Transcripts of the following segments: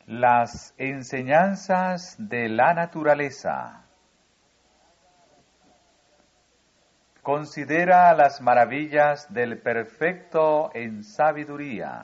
Las enseñanzas de la naturaleza. Considera las maravillas del perfecto en sabiduría.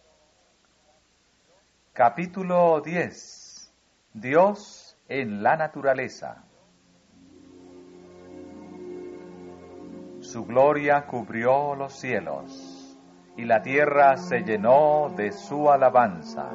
Capítulo 10. Dios en la naturaleza. Su gloria cubrió los cielos, y la tierra se llenó de su alabanza.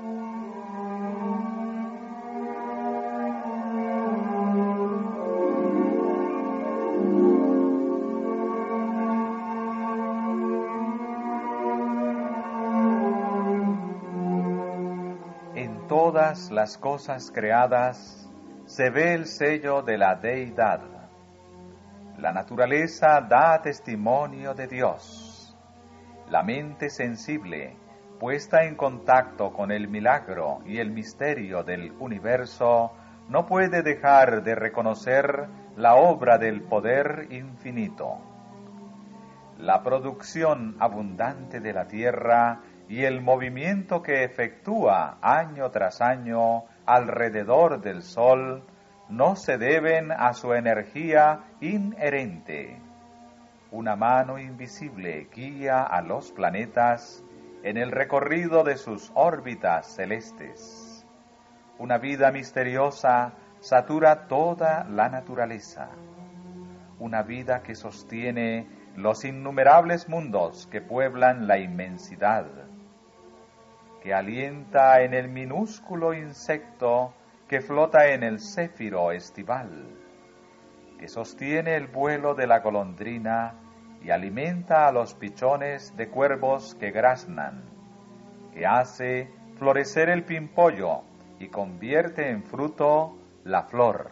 En todas las cosas creadas se ve el sello de la deidad. La naturaleza da testimonio de Dios. La mente sensible, puesta en contacto con el milagro y el misterio del universo, no puede dejar de reconocer la obra del poder infinito. La producción abundante de la tierra y el movimiento que efectúa año tras año alrededor del Sol no se deben a su energía inherente. Una mano invisible guía a los planetas en el recorrido de sus órbitas celestes. Una vida misteriosa satura toda la naturaleza. Una vida que sostiene los innumerables mundos que pueblan la inmensidad, que alienta en el minúsculo insecto que flota en el céfiro estival, que sostiene el vuelo de la golondrina y alimenta a los pichones de cuervos que graznan, que hace florecer el pimpollo y convierte en fruto la flor.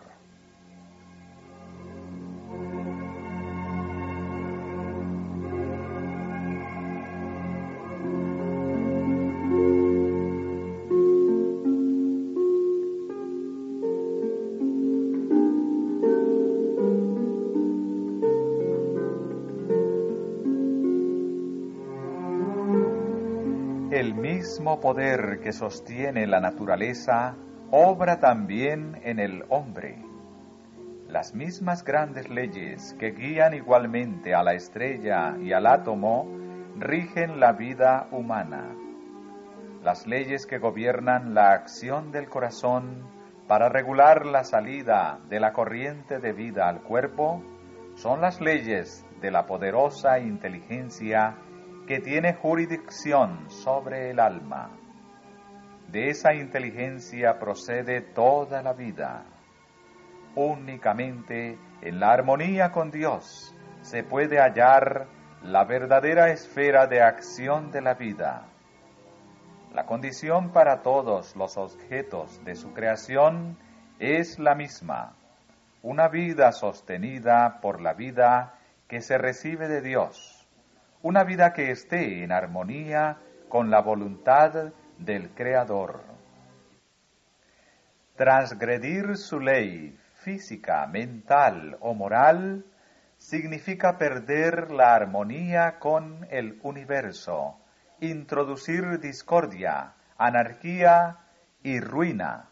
El mismo poder que sostiene la naturaleza obra también en el hombre. Las mismas grandes leyes que guían igualmente a la estrella y al átomo rigen la vida humana. Las leyes que gobiernan la acción del corazón para regular la salida de la corriente de vida al cuerpo son las leyes de la poderosa inteligencia que tiene jurisdicción sobre el alma. De esa inteligencia procede toda la vida. Únicamente en la armonía con Dios se puede hallar la verdadera esfera de acción de la vida. La condición para todos los objetos de su creación es la misma, una vida sostenida por la vida que se recibe de Dios. Una vida que esté en armonía con la voluntad del Creador. Transgredir su ley física, mental o moral significa perder la armonía con el universo, introducir discordia, anarquía y ruina.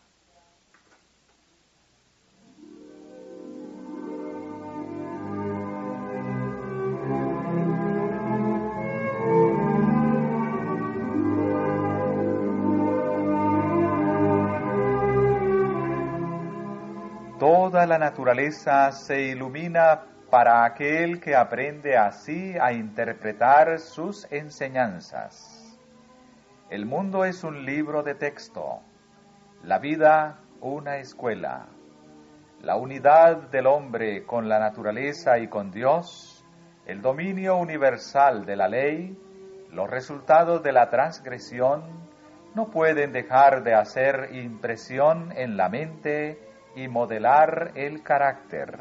Toda la naturaleza se ilumina para aquel que aprende así a interpretar sus enseñanzas. El mundo es un libro de texto, la vida una escuela. La unidad del hombre con la naturaleza y con Dios, el dominio universal de la ley, los resultados de la transgresión, no pueden dejar de hacer impresión en la mente y modelar el carácter.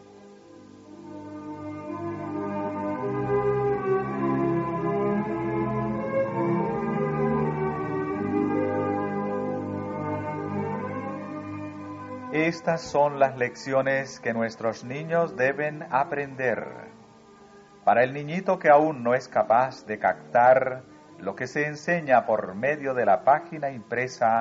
Estas son las lecciones que nuestros niños deben aprender. Para el niñito que aún no es capaz de captar lo que se enseña por medio de la página impresa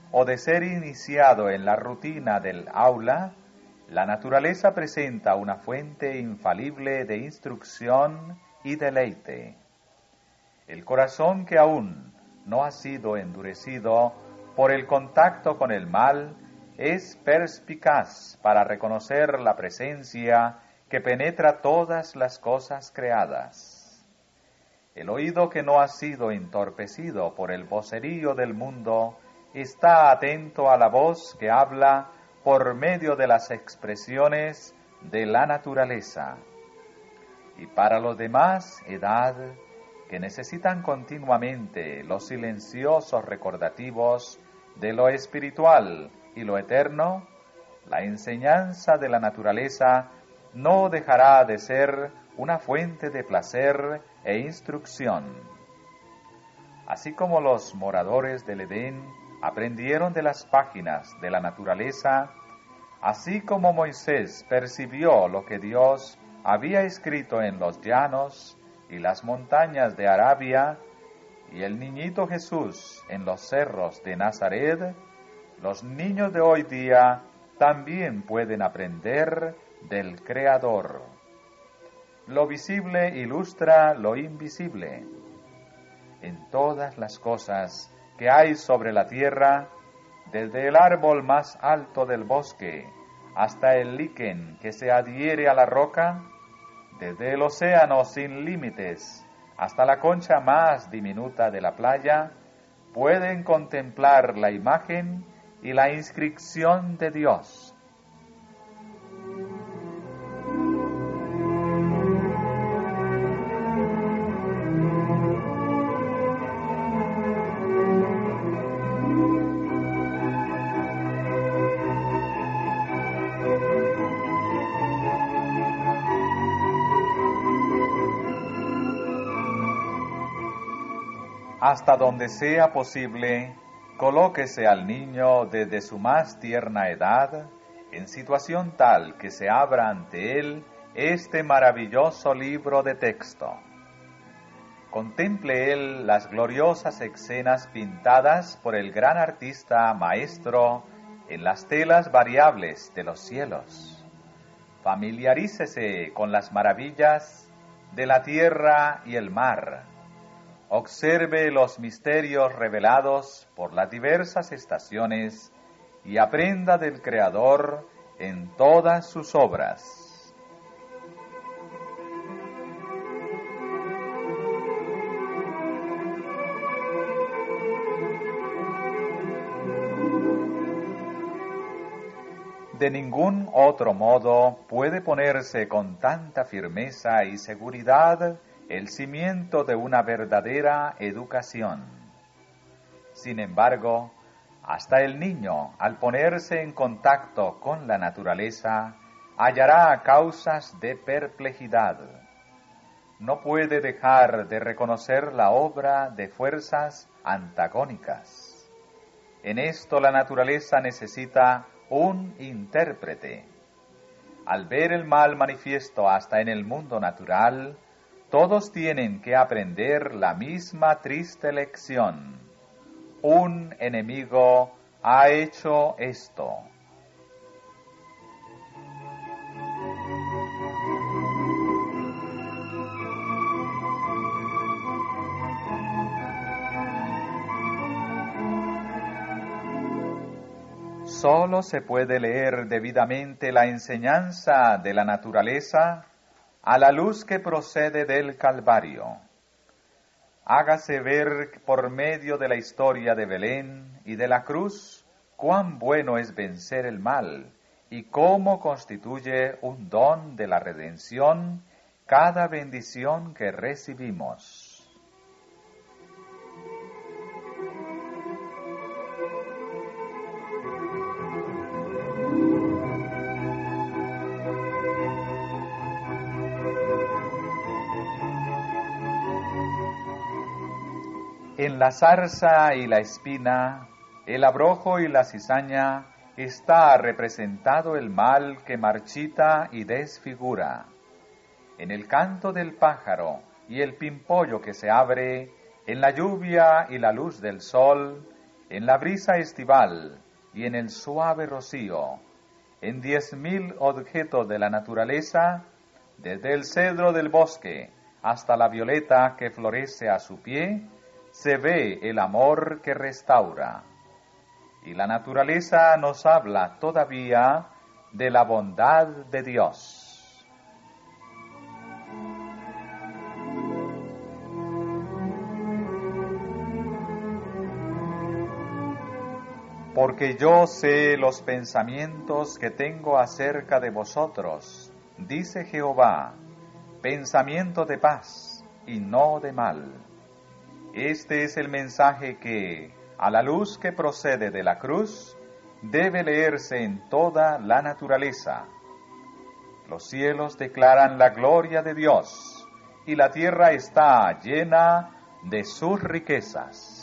o de ser iniciado en la rutina del aula, la naturaleza presenta una fuente infalible de instrucción y deleite. El corazón que aún no ha sido endurecido por el contacto con el mal es perspicaz para reconocer la presencia que penetra todas las cosas creadas. El oído que no ha sido entorpecido por el vocerío del mundo está atento a la voz que habla por medio de las expresiones de la naturaleza. Y para los demás edad, que necesitan continuamente los silenciosos recordativos de lo espiritual y lo eterno, la enseñanza de la naturaleza no dejará de ser una fuente de placer e instrucción. Así como los moradores del Edén aprendieron de las páginas de la naturaleza, así como Moisés percibió lo que Dios había escrito en los llanos y las montañas de Arabia, y el niñito Jesús en los cerros de Nazaret, los niños de hoy día también pueden aprender del Creador. Lo visible ilustra lo invisible. En todas las cosas que hay sobre la tierra, desde el árbol más alto del bosque hasta el liquen que se adhiere a la roca, desde el océano sin límites hasta la concha más diminuta de la playa, pueden contemplar la imagen y la inscripción de Dios. Hasta donde sea posible, colóquese al niño desde su más tierna edad en situación tal que se abra ante él este maravilloso libro de texto. Contemple él las gloriosas escenas pintadas por el gran artista maestro en las telas variables de los cielos. Familiarícese con las maravillas de la tierra y el mar. Observe los misterios revelados por las diversas estaciones y aprenda del Creador en todas sus obras. De ningún otro modo puede ponerse con tanta firmeza y seguridad el cimiento de una verdadera educación. Sin embargo, hasta el niño, al ponerse en contacto con la naturaleza, hallará causas de perplejidad. No puede dejar de reconocer la obra de fuerzas antagónicas. En esto la naturaleza necesita un intérprete. Al ver el mal manifiesto hasta en el mundo natural, todos tienen que aprender la misma triste lección. Un enemigo ha hecho esto. Solo se puede leer debidamente la enseñanza de la naturaleza a la luz que procede del Calvario. Hágase ver por medio de la historia de Belén y de la cruz cuán bueno es vencer el mal y cómo constituye un don de la redención cada bendición que recibimos. En la zarza y la espina, el abrojo y la cizaña, está representado el mal que marchita y desfigura. En el canto del pájaro y el pimpollo que se abre, en la lluvia y la luz del sol, en la brisa estival y en el suave rocío, en 10.000 objetos de la naturaleza, desde el cedro del bosque hasta la violeta que florece a su pie, se ve el amor que restaura. Y la naturaleza nos habla todavía de la bondad de Dios. Porque yo sé los pensamientos que tengo acerca de vosotros, dice Jehová, pensamiento de paz y no de mal. Este es el mensaje que, a la luz que procede de la cruz, debe leerse en toda la naturaleza. Los cielos declaran la gloria de Dios, y la tierra está llena de sus riquezas.